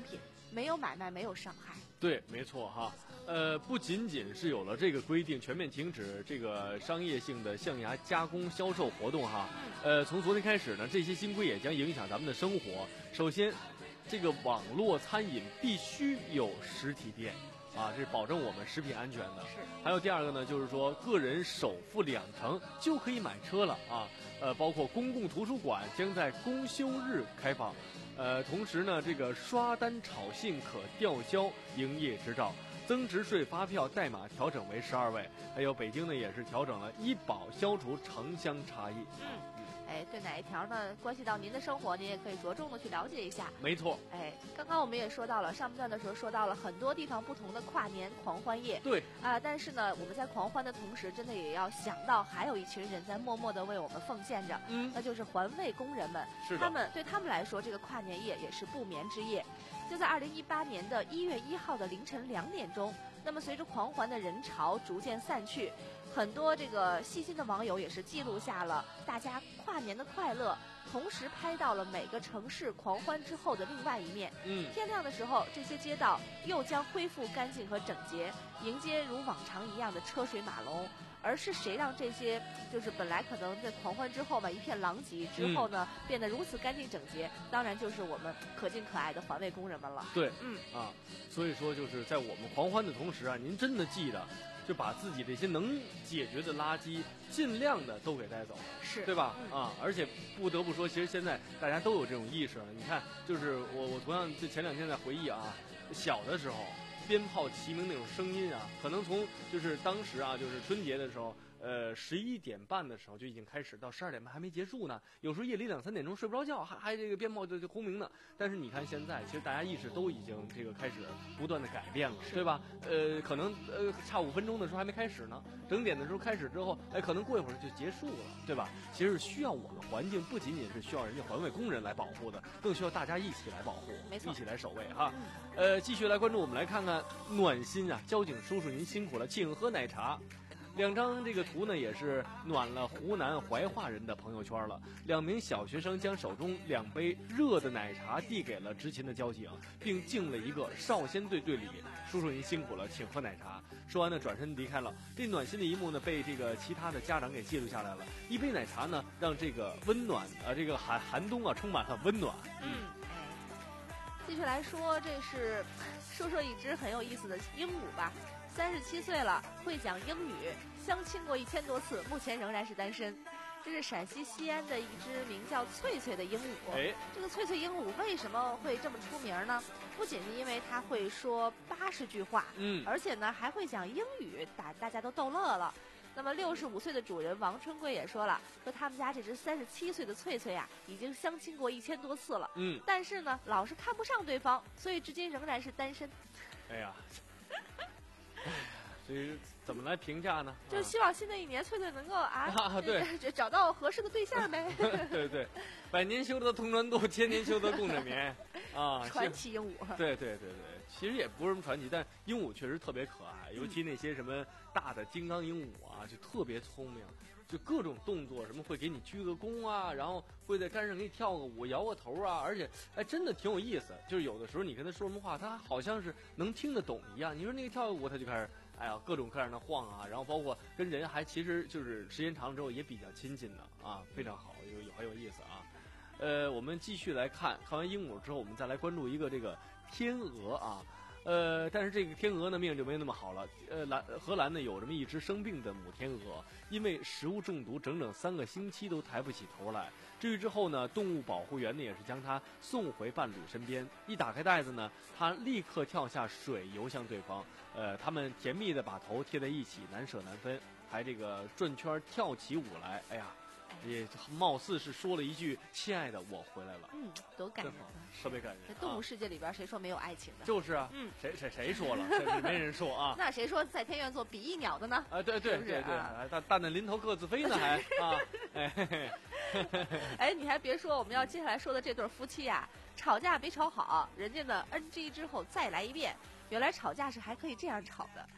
没有买卖，没有伤害。 对，没错哈。呃，不仅仅是有了这个规定，全面停止这个商业性的象牙加工销售活动哈。呃，从昨天开始呢，这些新规也将影响咱们的生活。首先，这个网络餐饮必须有实体店。啊，这是保证我们食品安全的。 是。 还有第二个呢，就是说个人首付两成就可以买车了啊。呃，包括公共图书馆将在公休日开放。呃，同时呢，这个刷单炒信可吊销营业执照，增值税发票代码调整为十二位。还有北京呢，也是调整了医保，消除城乡差异。 嗯。哎，对哪一条呢？关系到您的生活，您也可以着重的去了解一下。 没错。 哎，刚刚我们也说到了，上半段的时候说到了很多地方不同的跨年狂欢夜。 对。 啊，但是呢，我们在狂欢的同时，真的也要想到，还有一群人在默默的为我们奉献着。 嗯。 那就是环卫工人们。 是的。 他们对他们来说，这个跨年夜也是不眠之夜。就在二零一八年的一月一号的凌晨两点钟，那么随着狂欢的人潮逐渐散去。很多这个细心的网友也是记录下了大家跨年的快乐，同时拍到了每个城市狂欢之后的另外一面。 嗯， 天亮的时候，这些街道又将恢复干净和整洁，迎接如往常一样的车水马龙。而是谁让这些就是本来可能在狂欢之后吧一片狼藉之后呢、嗯、变得如此干净整洁？当然就是我们可敬可爱的环卫工人们了。 对， 嗯啊，所以说就是在我们狂欢的同时啊，您真的记得。就把自己这些能解决的垃圾尽量的都给带走， 是对吧？ 嗯、 啊，而且不得不说，其实现在大家都有这种意识了。你看，就是我我同样就前两天在回忆啊，小的时候鞭炮齐鸣那种声音啊，可能从就是当时啊，就是春节的时候。呃，十一点半的时候就已经开始，到十二点半还没结束呢。有时候夜里两三点钟睡不着觉，还还这个鞭炮就就轰鸣呢。但是你看现在，其实大家意识都已经这个开始不断的改变了，对吧？呃，可能呃差五分钟的时候还没开始呢，整点的时候开始之后，哎，可能过一会儿就结束了，对吧？其实需要我们环境不仅仅是需要人家环卫工人来保护的，更需要大家一起来保护， 没错， 一起来守卫哈。呃，继续来关注，我们来看看暖心啊，交警叔叔您辛苦了，请喝奶茶。两张这个图呢，也是暖了湖南怀化人的朋友圈了。两名小学生将手中两杯热的奶茶递给了执勤的交警，并敬了一个少先队队礼。叔叔您辛苦了，请喝奶茶。说完呢，转身离开了。这暖心的一幕呢，被这个其他的家长给记录下来了。一杯奶茶呢，让这个温暖啊、呃，这个寒寒冬啊，充满了温暖。 嗯，哎，继续来说，这是说说一只很有意思的鹦鹉吧。三十七岁了，会讲英语，相亲过一千多次，目前仍然是单身。这是陕西西安的一只名叫翠翠的鹦鹉。 哎， 这个翠翠鹦鹉为什么会这么出名呢？不仅是因为它会说八十句话， 嗯， 而且呢还会讲英语，把大家都逗乐了。那么六十五岁的主人王春贵也说了，说他们家这只三十七岁的翠翠呀、啊，已经相亲过一千多次了， 嗯， 但是呢老是看不上对方，所以至今仍然是单身。 哎呀。哎，所以怎么来评价呢？ 就希望新的一年翠翠能够啊， 啊对， 找到合适的对象呗。 对对，百年修得同船渡，千年修得共枕眠啊！ 传奇鹦鹉。 对对对对，其实也不是什么传奇，但鹦鹉确实特别可爱，尤其那些什么大的金刚鹦鹉啊，就特别聪明。就各种动作，什么会给你鞠个躬啊，然后会在杆上给你跳个舞、摇个头啊，而且哎，真的挺有意思。就是有的时候你跟他说什么话，他好像是能听得懂一样。你说那个跳个舞，他就开始哎呀各种各样的晃啊，然后包括跟人还其实就是时间长了之后也比较亲近的啊，非常好，有有很有意思啊。呃，我们继续来看，看完鹦鹉之后，我们再来关注一个这个天鹅啊。呃，但是这个天鹅呢命就没那么好了。呃，兰荷兰呢有这么一只生病的母天鹅，因为食物中毒，整整三个星期都抬不起头来。至于之后呢，动物保护员呢也是将它送回伴侣身边。一打开袋子呢，它立刻跳下水游向对方。呃，他们甜蜜的把头贴在一起，难舍难分，还这个转圈跳起舞来。哎呀！也貌似是说了一句“亲爱的，我回来了”， 嗯，多感人， 特别感人。 在动物世界里边，谁说没有爱情的？ 就是啊， 嗯， 谁谁谁说了？这没人说啊。 那谁说在天愿做比翼鸟的呢？ 啊，对对对对，还蛋蛋临头各自飞呢，还啊，哎， 哎，你还别说，我们要接下来说的这对夫妻啊，吵架没吵好，人家呢 N G 之后再来一遍，原来吵架是还可以这样吵的。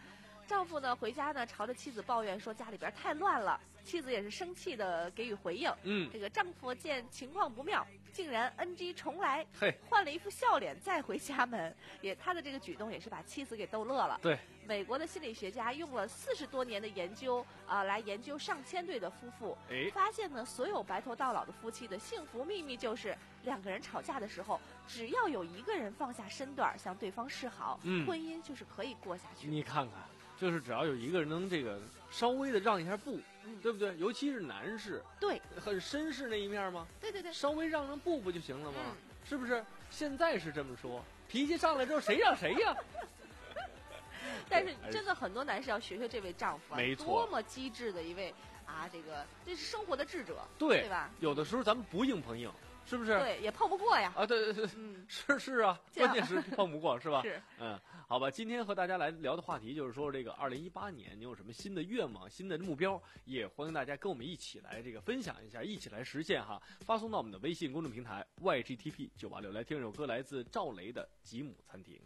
丈夫呢回家呢，朝着妻子抱怨说家里边太乱了，妻子也是生气的给予回应。 嗯， 这个丈夫见情况不妙，竟然 N G 重来， 嘿， 换了一副笑脸再回家门。也他的这个举动也是把妻子给逗乐了。 对， 美国的心理学家用了四十多年的研究啊、呃，来研究上千对的夫妇， 哎， 发现呢，所有白头到老的夫妻的幸福秘密就是两个人吵架的时候，只要有一个人放下身段向对方示好， 嗯， 婚姻就是可以过下去。 你看看。就是只要有一个人能这个稍微的让一下步， 嗯，对对不对？尤其是男士， 对， 很绅士那一面吗？ 对对对， 稍微让让步不就行了吗？ 嗯， 是不是？现在是这么说，脾气上来之后谁让谁呀？ 但是真的很多男士要学学这位丈夫啊， 没错， 多么机智的一位啊！这个这是生活的智者， 对对吧？ 有的时候咱们不硬碰硬。是不是？ 对，也碰不过呀。 啊，对对对， 嗯， 是是啊，关键是碰不过，是吧？ 是， 嗯，好吧，今天和大家来聊的话题就是说，这个二零一八年你有什么新的愿望、新的目标，也欢迎大家跟我们一起来这个分享一下，一起来实现哈。发送到我们的微信公众平台 Y G T P 九八六，来听这首歌，来自赵雷的《吉姆餐厅》。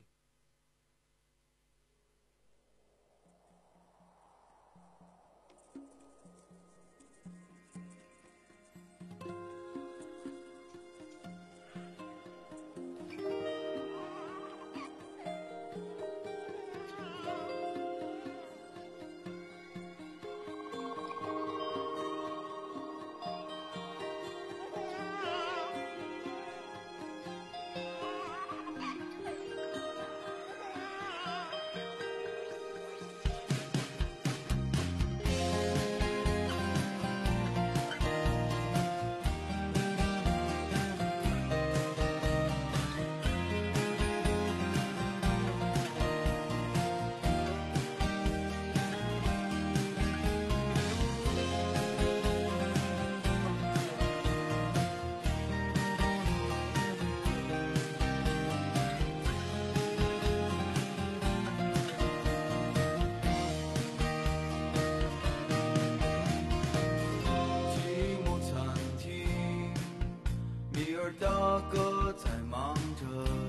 大哥在忙着，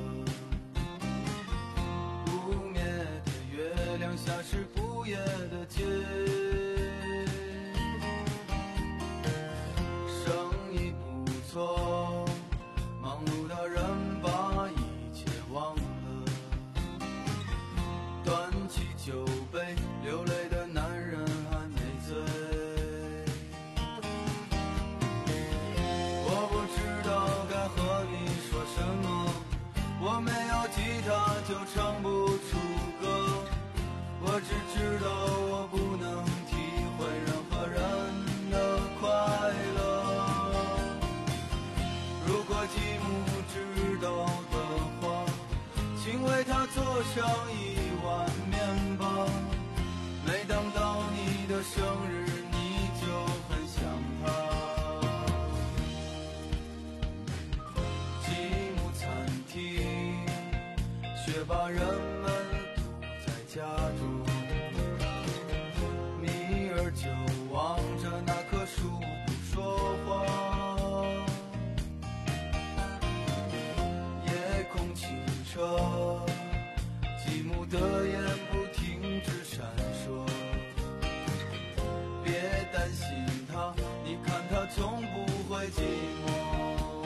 不灭的月亮下是不夜的街，生意不错，忙碌的人把一切忘了，端起酒杯，流泪的男人还没醉。我不知道该和你说什么，我没有吉他就唱不出歌，我只知道我不能体会任何人的快乐。如果吉姆知道的话，请为他做上一碗面包，每当到你的生日你就很想他。却把人们堵在家中，米儿就望着那棵树不说话，夜空清澈，吉姆的眼不停止闪烁，别担心他，你看他从不会寂寞。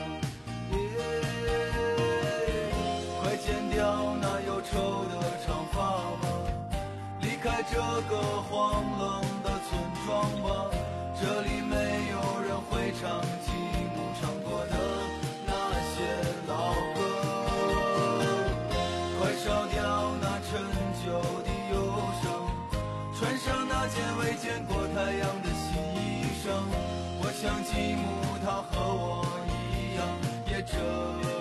剪掉那忧愁的长发吧，离开这个荒冷的村庄吧，这里没有人会唱吉姆唱过的那些老歌。快烧掉那陈旧的忧伤，穿上那件未见过太阳的新衣裳，我想吉姆他和我一样，也这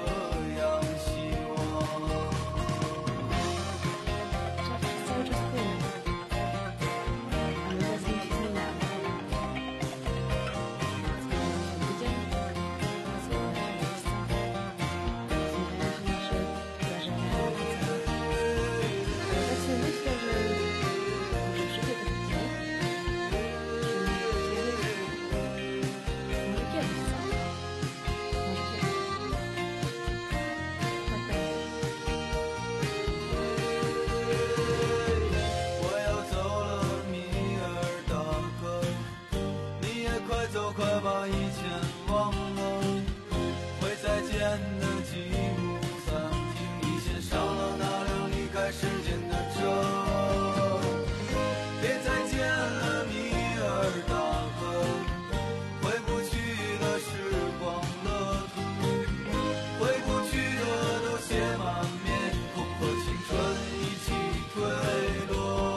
的把以前忘了，会再见的吉姆餐厅，你先上了那辆离开时间的车，别再见了米尔大河，回不去的时光乐土，回不去的都写满面孔，和青春一起坠落。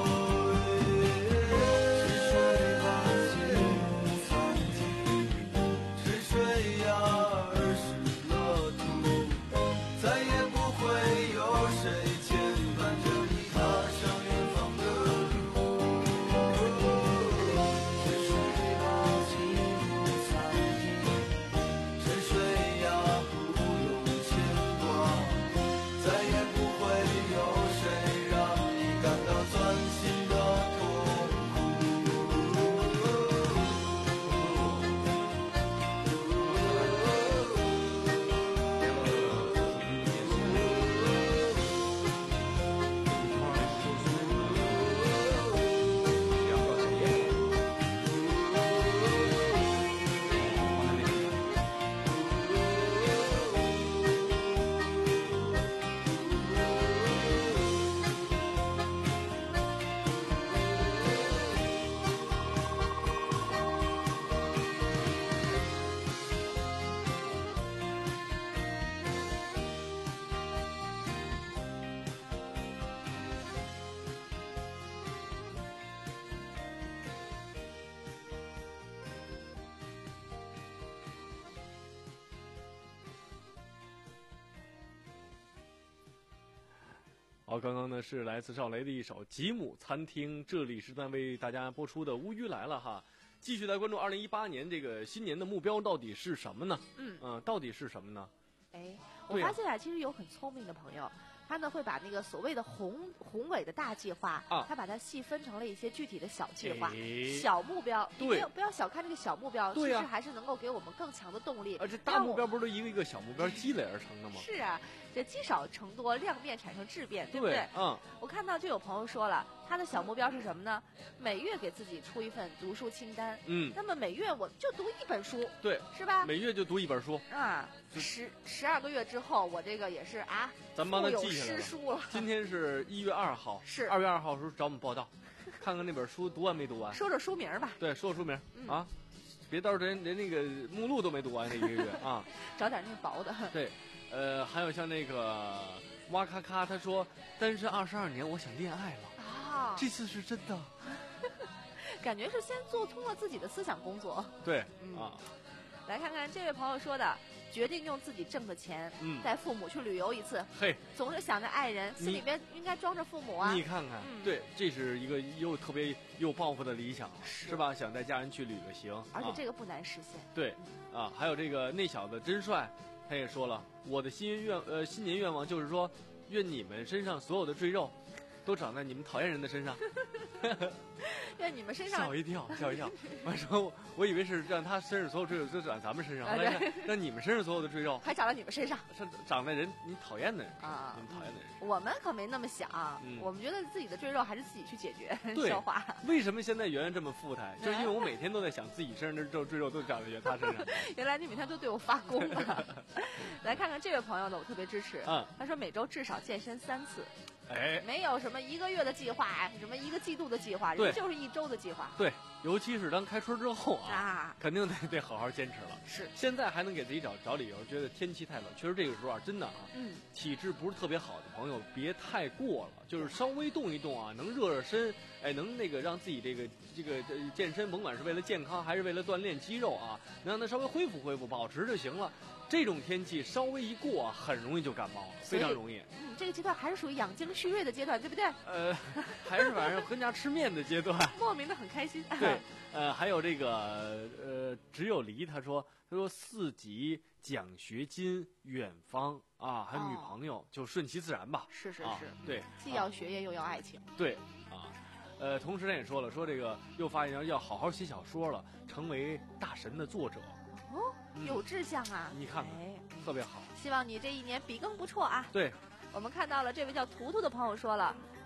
好，刚刚呢是来自赵雷的一首《吉姆餐厅》，这里是在为大家播出的《乌鱼来了》哈。继续来关注二零一八年这个新年的目标到底是什么呢？嗯嗯、呃，到底是什么呢？ 哎，我发现啊，其实有很聪明的朋友，他呢会把那个所谓的宏宏伟的大计划，啊，他把它细分成了一些具体的小计划、哎、小目标。你不要不要小看这个小目标， 对、啊、 其实还是能够给我们更强的动力。 而且大目标不是都一个一个小目标积累而成的吗？ 是啊，这积少成多，量变产生质变，对不对？ 嗯， 我看到就有朋友说了，他的小目标是什么呢？每月给自己出一份读书清单。嗯，那么每月我就读一本书， 对， 是吧？ 每月就读一本书啊，十十二个月之后，我这个也是啊， 咱们帮他记下来了。 诗书了。 今天是一月二号， 是二月二号的时候找我们报道，看看那本书读完没读完。 说说书名吧。 对，说说书名、 嗯、 啊，别到时候连连那个目录都没读完这一个月啊。 找点那薄的。 对，呃，还有像那个哇咔咔，他说单身二十二年，我想恋爱了啊，这次是真的。 感觉是先做通了自己的思想工作。 对， 嗯、 啊。 来看看这位朋友说的，决定用自己挣的钱，嗯，带父母去旅游一次。 嘿， 总是想着爱人，心里边应该装着父母啊。 你看看，嗯、对，这是一个又特别有抱负的理想，是, 是吧？想带家人去旅个行， 而且这个不难实现。 啊、对，啊，还有这个那小子真帅，他也说了，我的新愿呃新年愿望就是说，愿你们身上所有的赘肉，都长在你们讨厌人的身上。 愿你们身上吓我一跳，吓我一跳！我说，我以为是让他身上所有赘肉都长咱们身上，后来看让你们身上所有的赘肉还长在你们身上， 是长在人你讨厌的人啊，你们讨厌的人。 我们可没那么想，嗯、我们觉得自己的赘肉还是自己去解决消化。 为什么现在圆圆这么富态？就是因为我每天都在想自己身上的赘肉都长在他身上。 原来你每天都对我发功啊！来看看这位朋友呢，我特别支持。嗯，他说每周至少健身三次。 哎， 没有什么一个月的计划，什么一个季度的计划，人就是一周的计划。 对，尤其是当开春之后啊， 啊肯定得得好好坚持了。 是， 现在还能给自己找找理由，觉得天气太冷。确实这个时候啊，真的啊， 嗯， 体质不是特别好的朋友，别太过了，就是稍微动一动啊，能热热身，哎，能那个让自己这个这个健身，甭管是为了健康还是为了锻炼肌肉啊，能让它稍微恢复恢复，保持就行了。这种天气稍微一过、啊，很容易就感冒了，非常容易。 嗯，这个阶段还是属于养精蓄锐的阶段，对不对？ 呃，还是晚上回家吃面的阶段。 莫名的很开心。 对，呃，还有这个呃，只有离他说，他说四级奖学金远方啊，还有女朋友，哦、就顺其自然吧。 是是是， 啊、对， 既要学业又要爱情。 对，啊，呃，同时他也说了，说这个又发现要好好写小说了，成为大神的作者。 哦，有志向啊！ 嗯、你看看，哎，特别好。 希望你这一年笔耕不辍啊！ 对， 我们看到了这位叫图图的朋友说了，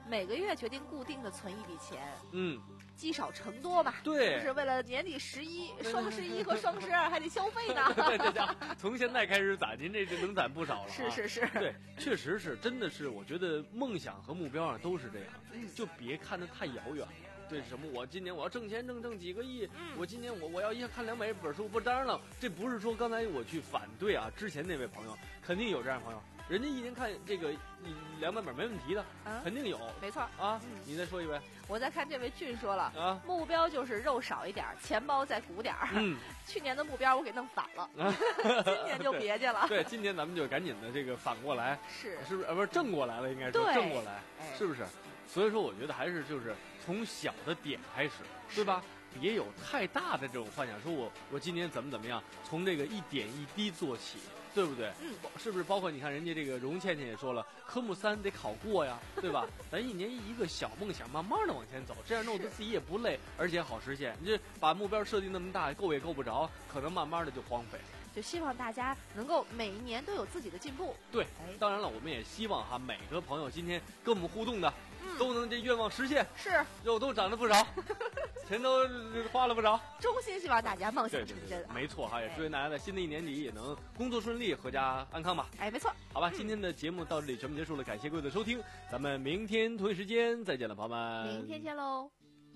每个月决定固定的存一笔钱， 嗯， 积少成多嘛， 对， 就是为了年底十一、双十一和双十二还得消费呢。 对对对，从现在开始攒，您这这能攒不少了、啊。 是是是， 对，确实是，真的是，我觉得梦想和目标啊都是这样， 嗯， 就别看得太遥远了。对什么？我今年我要挣钱挣挣几个亿， 嗯、 我今年我我要一下看两百本书，不，当然了，这不是说刚才我去反对啊，之前那位朋友肯定有这样的朋友，人家一年看这个两百本没问题的， 啊、 肯定有， 没错啊、 嗯。 你再说一位， 我再看这位俊说了啊， 目标就是肉少一点，钱包再鼓点儿。 嗯， 去年的目标我给弄反了，啊、今年就别介了。 对，今年咱们就赶紧的这个反过来， 是是不是？呃，不是正过来了，应该说正过来，是不是？所以说，我觉得还是就是从小的点开始，对吧？别有太大的这种幻想，说我我今年怎么怎么样，从这个一点一滴做起，对不对？ 嗯， 是不是？包括你看人家这个荣倩倩也说了，科目三得考过呀，对吧？咱一年一个小梦想，慢慢的往前走，这样弄得自己也不累，而且好实现。你这把目标设定那么大，够也够不着，可能慢慢的就荒废。 就希望大家能够每一年都有自己的进步。 对，哎、当然了，我们也希望哈，每个朋友今天跟我们互动的， 嗯、 都能这愿望实现。 是， 肉都长了不少，钱都花了不少。 衷心希望大家梦想成真、啊。 没错哈，也祝愿大家在新的一年里也能工作顺利，阖家安康吧。 哎，没错。 好吧，今天的节目到这里全部结束了，感谢各位的收听，咱们明天同一时间再见了，朋友们。 明天见喽。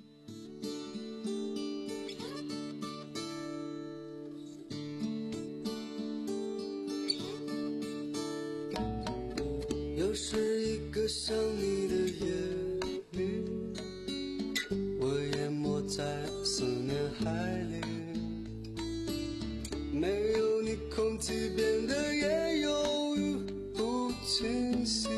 又是一个想你的夜里，我淹没在思念海里，没有你空气变得也忧郁不清晰，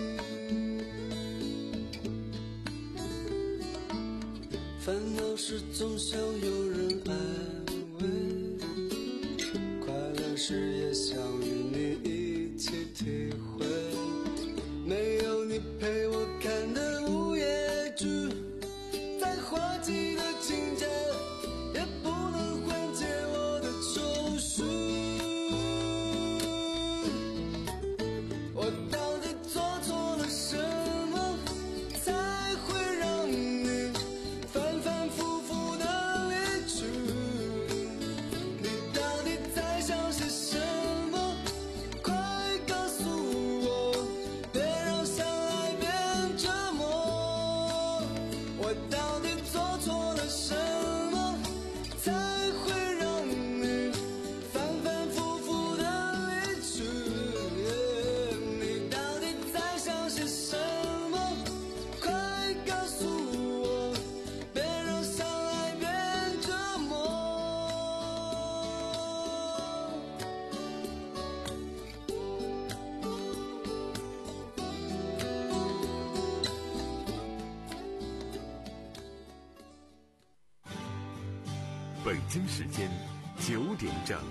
烦恼时总想有人安慰，快乐时也想与你一起体会，没有你陪我看的午夜剧，再滑稽的情节也不能缓解我的愁绪。我到底做错了什么，才会让你反反复复的离去？你到底在想些什么？快告诉我，别让相爱变折磨。我到底做错了什么，才会让你反反复复的离去？你到底在想些什么？快告诉我，别让相爱变折磨。 北京时间九点整。